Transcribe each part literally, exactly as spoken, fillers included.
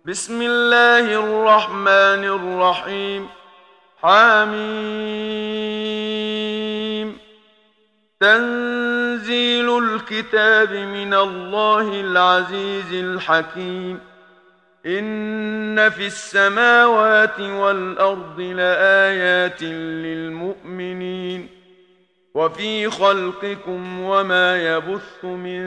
بسم الله الرحمن الرحيم. حميم. تنزيل الكتاب من الله العزيز الحكيم. إن في السماوات والأرض لآيات للمؤمنين وفي خلقكم وما يبث من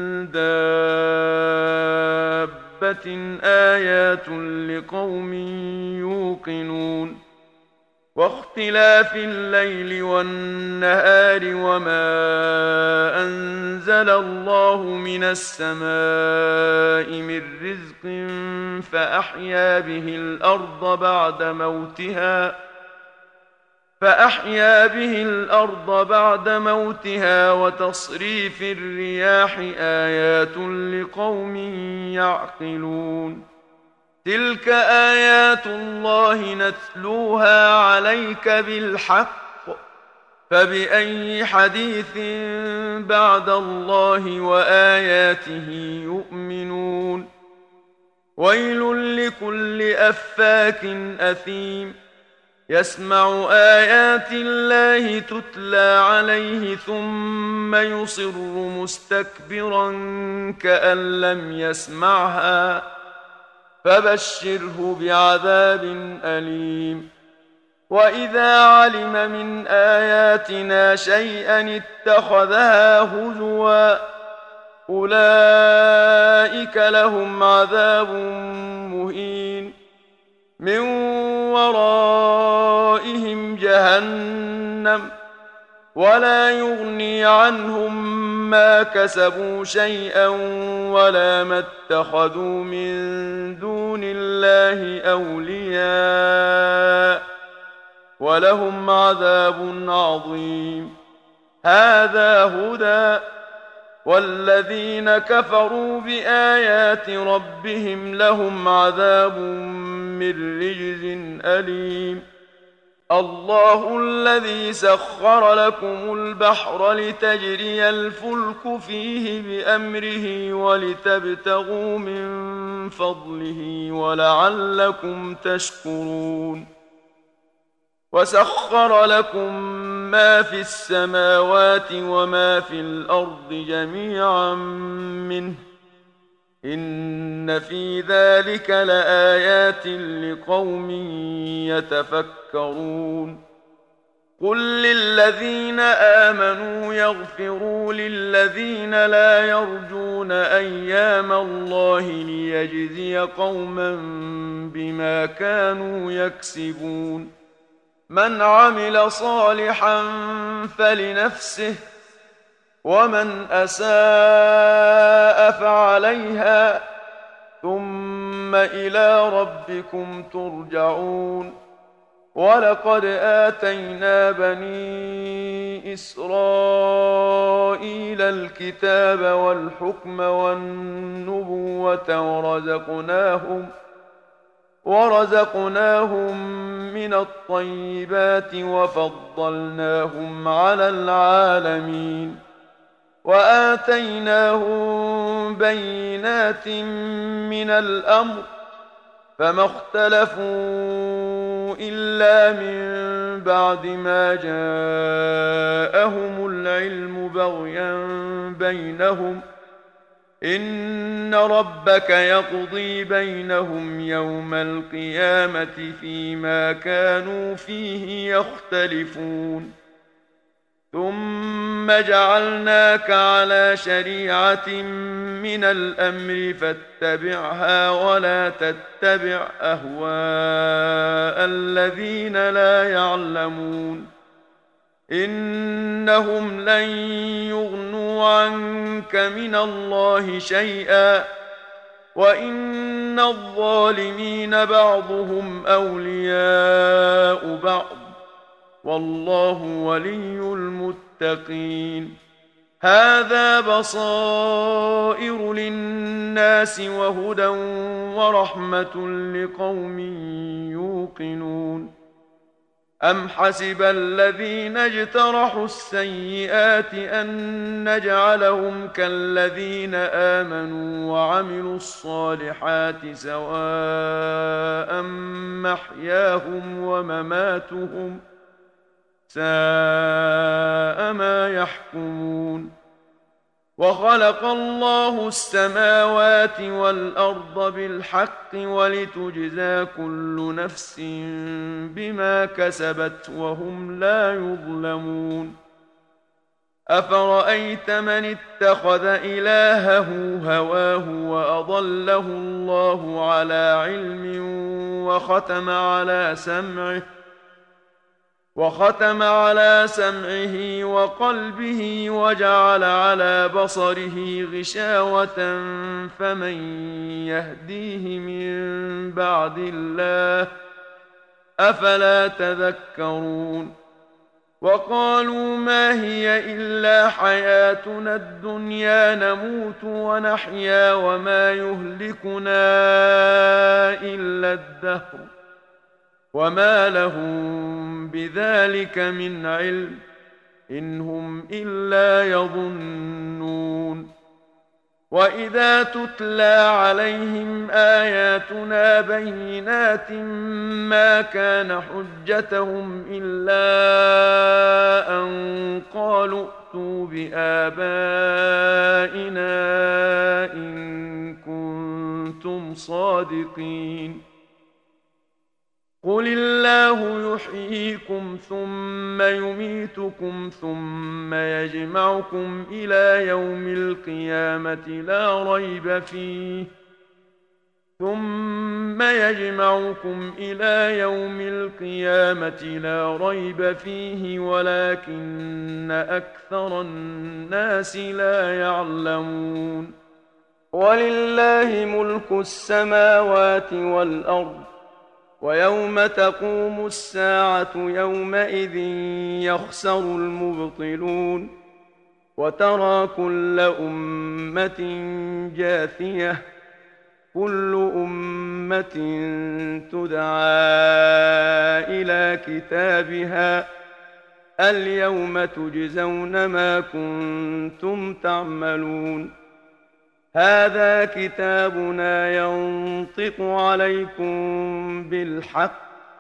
دابة آيات لقوم يوقنون. واختلاف الليل والنهار وما أنزل الله من السماء من رزق فأحيا به الأرض بعد موتها فأحيا به الأرض بعد موتها وتصريف الرياح آيات لقوم يعقلون. تلك آيات الله نتلوها عليك بالحق فبأي حديث بعد الله وآياته يؤمنون. ويل لكل أفاك أثيم يسمع آيات الله تتلى عليه ثم يصر مستكبرا كأن لم يسمعها فبشره بعذاب أليم. وإذا علم من آياتنا شيئا اتخذها هزوا أولئك لهم عذاب مهين من ورائهم جهنم ولا يغني عنهم ما كسبوا شيئا ولا ما اتخذوا من دون الله أولياء ولهم عذاب عظيم. هذا هدى والذين كفروا بآيات ربهم لهم عذاب من رجز أليم. الله الذي سخر لكم البحر لتجري الفلك فيه بأمره ولتبتغوا من فضله ولعلكم تشكرون. وسخر لكم ما في السماوات وما في الأرض جميعا منه إن في ذلك لآيات لقوم يتفكرون. قل للذين آمنوا يغفروا للذين لا يرجون أيام الله ليجزي قوما بما كانوا يكسبون. من عمل صالحا فلنفسه ومن أساء فعليها ثم إلى ربكم ترجعون. ولقد آتينا بني إسرائيل الكتاب والحكم والنبوة ورزقناهم ورزقناهم من الطيبات وفضلناهم على العالمين وآتيناهم بينات من الأمر فما اختلفوا إلا من بعد ما جاءهم العلم بغيا بينهم إن ربك يقضي بينهم يوم القيامة فيما كانوا فيه يختلفون. ثم جعلناك على شريعة من الأمر فاتبعها ولا تتبع أهواء الذين لا يعلمون إنهم لن يغنوا عنك من الله شيئا وإن الظالمين بعضهم أولياء بعض والله ولي المتقين. هذا بصائر للناس وهدى ورحمة لقوم يوقنون. أم حسب الذين اجترحوا السيئات أن نجعلهم كالذين آمنوا وعملوا الصالحات سواء محياهم ومماتهم ساء ما يحكمون. وخلق الله السماوات والأرض بالحق ولتجزى كل نفس بما كسبت وهم لا يظلمون. أفرأيت من اتخذ إلهه هواه وأضله الله على علم وختم على سمعه وختم على سمعه وقلبه وجعل على بصره غشاوة فمن يهديه من بعد الله أفلا تذكرون. وقالوا ما هي إلا حياتنا الدنيا نموت ونحيا وما يهلكنا إلا الدهر وما لهم بذلك من علم إن هم إلا يظنون. وإذا تتلى عليهم آياتنا بينات ما كان حجتهم إلا أن قالوا ائتوا بآبائنا إن كنتم صادقين. قل الله يحييكم ثم يميتكم ثم يجمعكم إلى يوم القيامة لا ريب فيه ثم يجمعكم إلى يوم القيامة لا ريب فيه ولكن أكثر الناس لا يعلمون. ولله ملك السماوات والأرض ويوم تقوم الساعة يومئذ يخسر المبطلون. وترى كل أمة جاثية كل أمة تدعى إلى كتابها اليوم تجزون ما كنتم تعملون. هذا كتابنا ينطق عليكم بالحق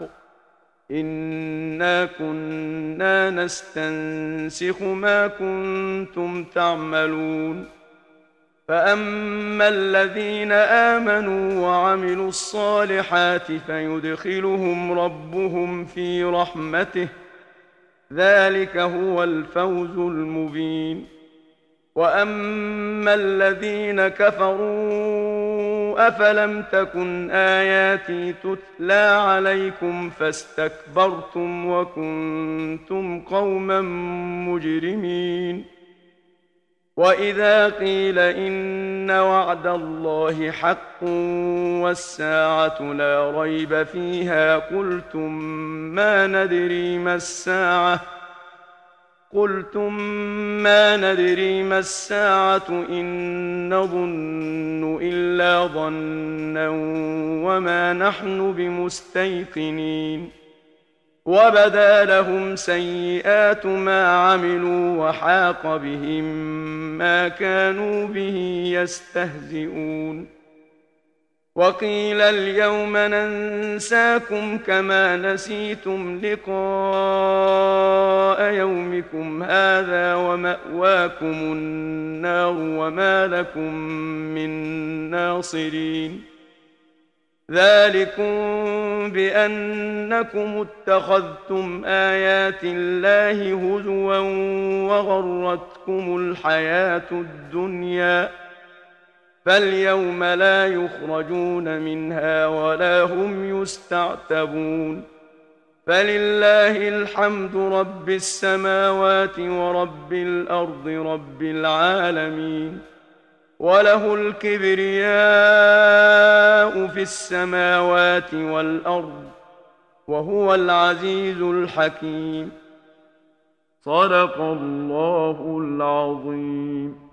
إنا كنا نستنسخ ما كنتم تعملون. فأما الذين آمنوا وعملوا الصالحات فيدخلهم ربهم في رحمته ذلك هو الفوز المبين. وأما الذين كفروا أفلم تكن آياتي تتلى عليكم فاستكبرتم وكنتم قوما مجرمين. وإذا قيل إن وعد الله حق والساعة لا ريب فيها قلتم ما ندري ما الساعة قلتم ما ندري ما الساعة إن نظن إلا ظنا وما نحن بمستيقنين. وبدا لهم سيئات ما عملوا وحاق بهم ما كانوا به يستهزئون. وقيل اليوم ننساكم كما نسيتم لقاء يومكم هذا ومأواكم النار وما لكم من ناصرين. ذلكم بأنكم اتخذتم آيات الله هزوا وغرتكم الحياة الدنيا فاليوم لا يخرجون منها ولا هم يستعتبون. فلله الحمد رب السماوات ورب الأرض رب العالمين. وله الكبرياء في السماوات والأرض وهو العزيز الحكيم. صدق الله العظيم.